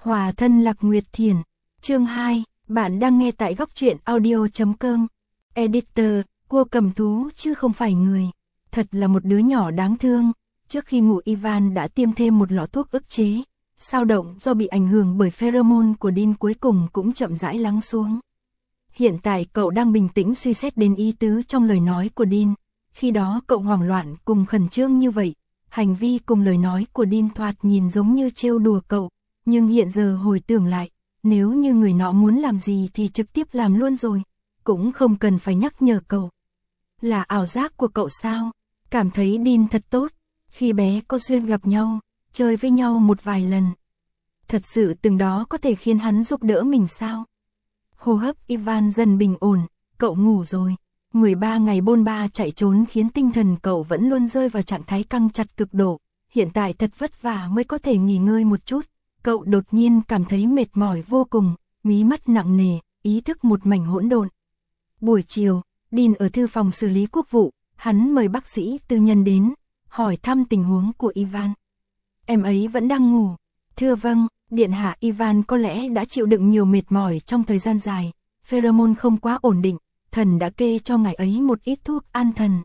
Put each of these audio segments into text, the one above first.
Hòa thân Lạc Nguyệt Thiền. Chương 2, bạn đang nghe tại góc truyện audio.com. Editor, cô cầm thú chứ không phải người. Thật là một đứa nhỏ đáng thương. Trước khi ngủ Ivan đã tiêm thêm một lọ thuốc ức chế. Sao động do bị ảnh hưởng bởi pheromone của Dean cuối cùng cũng chậm rãi lắng xuống. Hiện tại cậu đang bình tĩnh suy xét đến ý tứ trong lời nói của Dean. Khi đó cậu hoảng loạn cùng khẩn trương như vậy. Hành vi cùng lời nói của Dean thoạt nhìn giống như trêu đùa cậu. Nhưng hiện giờ hồi tưởng lại, nếu như người nọ muốn làm gì thì trực tiếp làm luôn rồi. Cũng không cần phải nhắc nhở cậu. Là ảo giác của cậu sao? Cảm thấy Dean thật tốt. Khi bé có duyên gặp nhau, chơi với nhau một vài lần. Thật sự từng đó có thể khiến hắn giúp đỡ mình sao? Hô hấp Ivan dần bình ổn, cậu ngủ rồi. 13 ngày bôn ba chạy trốn khiến tinh thần cậu vẫn luôn rơi vào trạng thái căng chặt cực độ. Hiện tại thật vất vả mới có thể nghỉ ngơi một chút. Cậu đột nhiên cảm thấy mệt mỏi vô cùng, mí mắt nặng nề, ý thức một mảnh hỗn độn. Buổi chiều, Dean ở thư phòng xử lý quốc vụ, hắn mời bác sĩ tư nhân đến, hỏi thăm tình huống của Ivan. Em ấy vẫn đang ngủ. Thưa vâng, điện hạ Ivan có lẽ đã chịu đựng nhiều mệt mỏi trong thời gian dài, pheromone không quá ổn định, thần đã kê cho ngài ấy một ít thuốc an thần.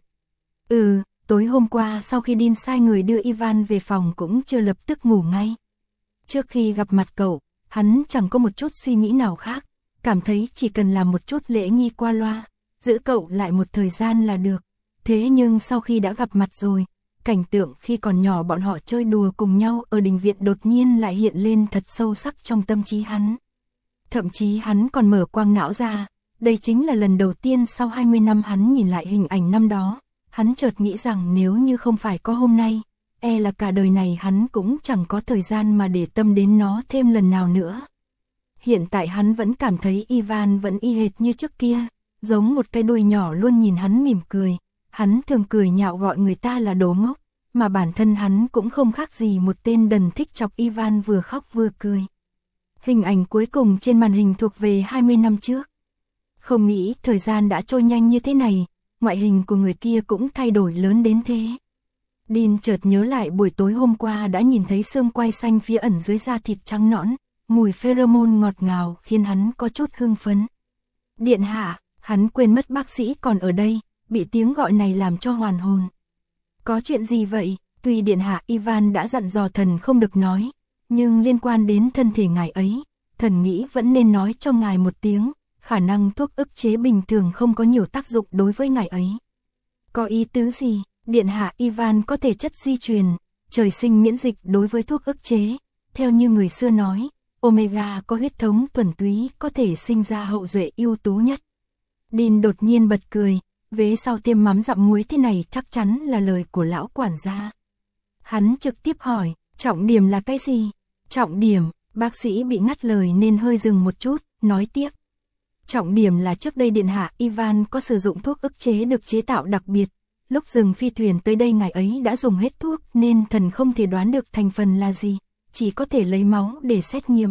Tối hôm qua sau khi Dean sai người đưa Ivan về phòng cũng chưa lập tức ngủ ngay. Trước khi gặp mặt cậu, hắn chẳng có một chút suy nghĩ nào khác, cảm thấy chỉ cần làm một chút lễ nghi qua loa, giữ cậu lại một thời gian là được. Thế nhưng sau khi đã gặp mặt rồi, cảnh tượng khi còn nhỏ bọn họ chơi đùa cùng nhau ở đình viện đột nhiên lại hiện lên thật sâu sắc trong tâm trí hắn. Thậm chí hắn còn mở quang não ra, đây chính là lần đầu tiên sau 20 năm hắn nhìn lại hình ảnh năm đó. Hắn chợt nghĩ rằng nếu như không phải có hôm nay, là cả đời này hắn cũng chẳng có thời gian mà để tâm đến nó thêm lần nào nữa. Hiện tại hắn vẫn cảm thấy Ivan vẫn y hệt như trước kia, giống một cái đuôi nhỏ luôn nhìn hắn mỉm cười. Hắn thường cười nhạo gọi người ta là đồ ngốc, mà bản thân hắn cũng không khác gì một tên đần thích chọc Ivan vừa khóc vừa cười. Hình ảnh cuối cùng trên màn hình thuộc về 20 năm trước. Không nghĩ thời gian đã trôi nhanh như thế này, ngoại hình của người kia cũng thay đổi lớn đến thế. Dean chợt nhớ lại buổi tối hôm qua đã nhìn thấy xương quai xanh phía ẩn dưới da thịt trắng nõn, mùi pheromone ngọt ngào khiến hắn có chút hưng phấn. Điện hạ, hắn quên mất bác sĩ còn ở đây, bị tiếng gọi này làm cho hoàn hồn. Có chuyện gì vậy? Tuy điện hạ Ivan đã dặn dò thần không được nói, nhưng liên quan đến thân thể ngài ấy, thần nghĩ vẫn nên nói cho ngài một tiếng, khả năng thuốc ức chế bình thường không có nhiều tác dụng đối với ngài ấy. Có ý tứ gì? Điện hạ Ivan có thể chất di truyền, trời sinh miễn dịch đối với thuốc ức chế. Theo như người xưa nói, Omega có huyết thống thuần túy có thể sinh ra hậu duệ ưu tú nhất. Dean đột nhiên bật cười, vế sau tiêm mắm dặm muối thế này chắc chắn là lời của lão quản gia. Hắn trực tiếp hỏi, trọng điểm là cái gì? Trọng điểm, bác sĩ bị ngắt lời nên hơi dừng một chút, nói tiếp. Trọng điểm là trước đây điện hạ Ivan có sử dụng thuốc ức chế được chế tạo đặc biệt. Lúc dừng phi thuyền tới đây ngài ấy đã dùng hết thuốc nên thần không thể đoán được thành phần là gì, chỉ có thể lấy máu để xét nghiệm.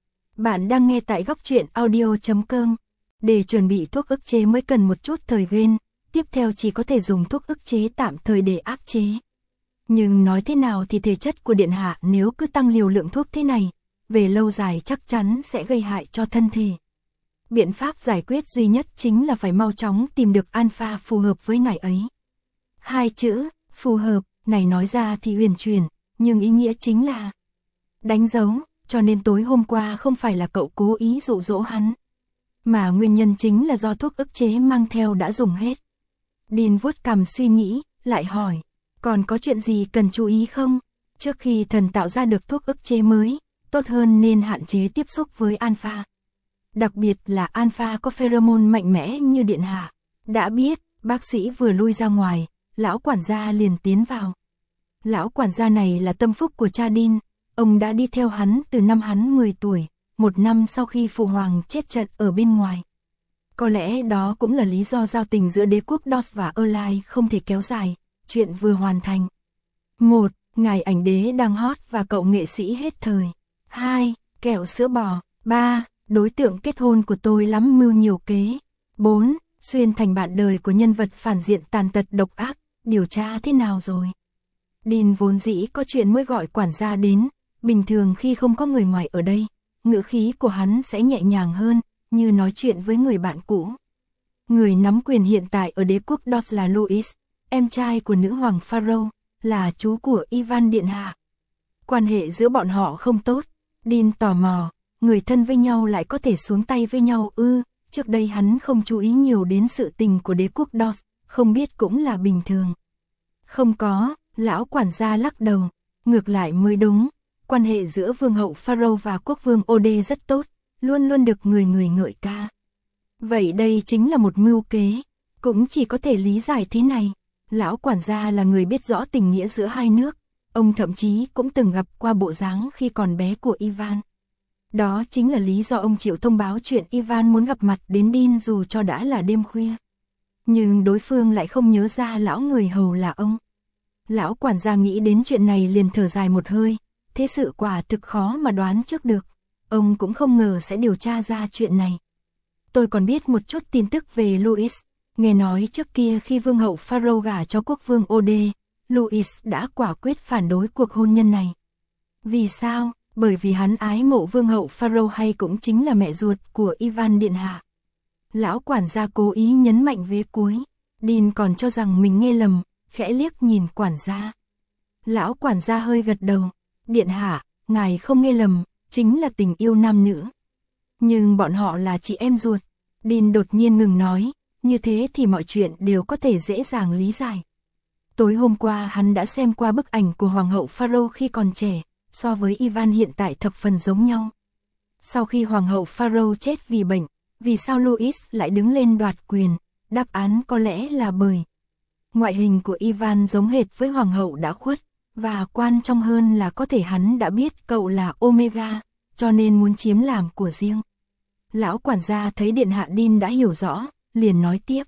Bạn đang nghe tại góc truyện audio.com. Để chuẩn bị thuốc ức chế mới cần một chút thời gian, tiếp theo chỉ có thể dùng thuốc ức chế tạm thời để áp chế. Nhưng nói thế nào thì thể chất của điện hạ nếu cứ tăng liều lượng thuốc thế này, về lâu dài chắc chắn sẽ gây hại cho thân thể. Biện pháp giải quyết duy nhất chính là phải mau chóng tìm được alpha phù hợp với ngài ấy. Hai chữ, phù hợp, này nói ra thì huyền chuyển, nhưng ý nghĩa chính là đánh dấu, cho nên tối hôm qua không phải là cậu cố ý dụ dỗ hắn, mà nguyên nhân chính là do thuốc ức chế mang theo đã dùng hết. Dean vuốt cằm suy nghĩ, lại hỏi, còn có chuyện gì cần chú ý không? Trước khi thần tạo ra được thuốc ức chế mới, tốt hơn nên hạn chế tiếp xúc với alpha. Đặc biệt là alpha có pheromone mạnh mẽ như điện hạ. Đã biết, bác sĩ vừa lui ra ngoài, lão quản gia liền tiến vào. Lão quản gia này là tâm phúc của cha Dean, ông đã đi theo hắn từ năm hắn 10 tuổi, một năm sau khi phụ hoàng chết trận ở bên ngoài. Có lẽ đó cũng là lý do giao tình giữa đế quốc Dos và Erlai không thể kéo dài, chuyện vừa hoàn thành. 1. Ngài ảnh đế đang hot và cậu nghệ sĩ hết thời. 2. Kẹo sữa bò. 3. Đối tượng kết hôn của tôi lắm mưu nhiều kế. 4. Xuyên thành bạn đời của nhân vật phản diện tàn tật độc ác, điều tra thế nào rồi? Dean vốn dĩ có chuyện mới gọi quản gia đến, bình thường khi không có người ngoài ở đây, ngữ khí của hắn sẽ nhẹ nhàng hơn, như nói chuyện với người bạn cũ. Người nắm quyền hiện tại ở đế quốc Dors là Louis, em trai của nữ hoàng Pharaoh, là chú của Ivan điện hạ. Quan hệ giữa bọn họ không tốt. Dean tò mò, người thân với nhau lại có thể xuống tay với nhau ư? Trước đây hắn không chú ý nhiều đến sự tình của đế quốc Dors, không biết cũng là bình thường. Không có, lão quản gia lắc đầu, ngược lại mới đúng. Quan hệ giữa vương hậu Pharaoh và quốc vương Ode rất tốt, luôn luôn được người người ngợi ca. Vậy đây chính là một mưu kế, cũng chỉ có thể lý giải thế này. Lão quản gia là người biết rõ tình nghĩa giữa hai nước, ông thậm chí cũng từng gặp qua bộ dáng khi còn bé của Ivan. Đó chính là lý do ông chịu thông báo chuyện Ivan muốn gặp mặt đến Dean dù cho đã là đêm khuya. Nhưng đối phương lại không nhớ ra lão người hầu là ông. Lão quản gia nghĩ đến chuyện này liền thở dài một hơi, thế sự quả thực khó mà đoán trước được. Ông cũng không ngờ sẽ điều tra ra chuyện này. Tôi còn biết một chút tin tức về Louis, nghe nói trước kia khi vương hậu Pharaoh gả cho quốc vương Ode, Louis đã quả quyết phản đối cuộc hôn nhân này. Vì sao? Bởi vì hắn ái mộ vương hậu Pharaoh hay cũng chính là mẹ ruột của Ivan điện hạ. Lão quản gia cố ý nhấn mạnh vế cuối, Dean còn cho rằng mình nghe lầm, khẽ liếc nhìn quản gia. Lão quản gia hơi gật đầu, điện hạ, ngài không nghe lầm, chính là tình yêu nam nữ. Nhưng bọn họ là chị em ruột. Dean đột nhiên ngừng nói, như thế thì mọi chuyện đều có thể dễ dàng lý giải. Tối hôm qua hắn đã xem qua bức ảnh của hoàng hậu Pharaoh khi còn trẻ, so với Ivan hiện tại thập phần giống nhau. Sau khi hoàng hậu Pharaoh chết vì bệnh, vì sao Louis lại đứng lên đoạt quyền? Đáp án có lẽ là bởi ngoại hình của Ivan giống hệt với hoàng hậu đã khuất, và quan trọng hơn là có thể hắn đã biết cậu là Omega, cho nên muốn chiếm làm của riêng. Lão quản gia thấy điện hạ Dean đã hiểu rõ, liền nói tiếp.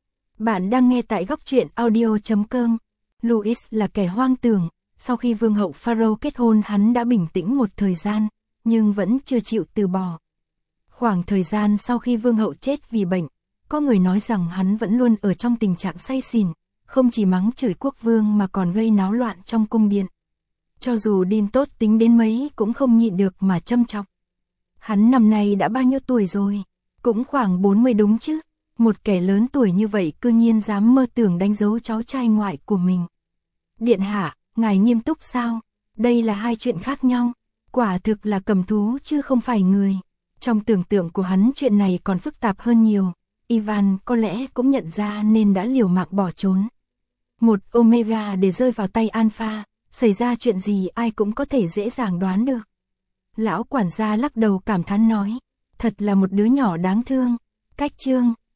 Bạn đang nghe tại góc truyện audio.com. Louis là kẻ hoang tưởng, sau khi vương hậu Pharaoh kết hôn hắn đã bình tĩnh một thời gian, nhưng vẫn chưa chịu từ bỏ. Khoảng thời gian sau khi vương hậu chết vì bệnh, có người nói rằng hắn vẫn luôn ở trong tình trạng say xỉn, không chỉ mắng chửi quốc vương mà còn gây náo loạn trong cung điện. Cho dù Dean tốt tính đến mấy cũng không nhịn được mà châm chọc. Hắn năm nay đã bao nhiêu tuổi rồi? Cũng khoảng 40 đúng chứ? Một kẻ lớn tuổi như vậy cư nhiên dám mơ tưởng đánh dấu cháu trai ngoại của mình. Điện hạ, ngài nghiêm túc sao? Đây là hai chuyện khác nhau. Quả thực là cầm thú chứ không phải người. Trong tưởng tượng của hắn chuyện này còn phức tạp hơn nhiều. Ivan có lẽ cũng nhận ra nên đã liều mạng bỏ trốn. Một Omega để rơi vào tay Alpha, xảy ra chuyện gì ai cũng có thể dễ dàng đoán được. Lão quản gia lắc đầu cảm thán nói, thật là một đứa nhỏ đáng thương. Cách chương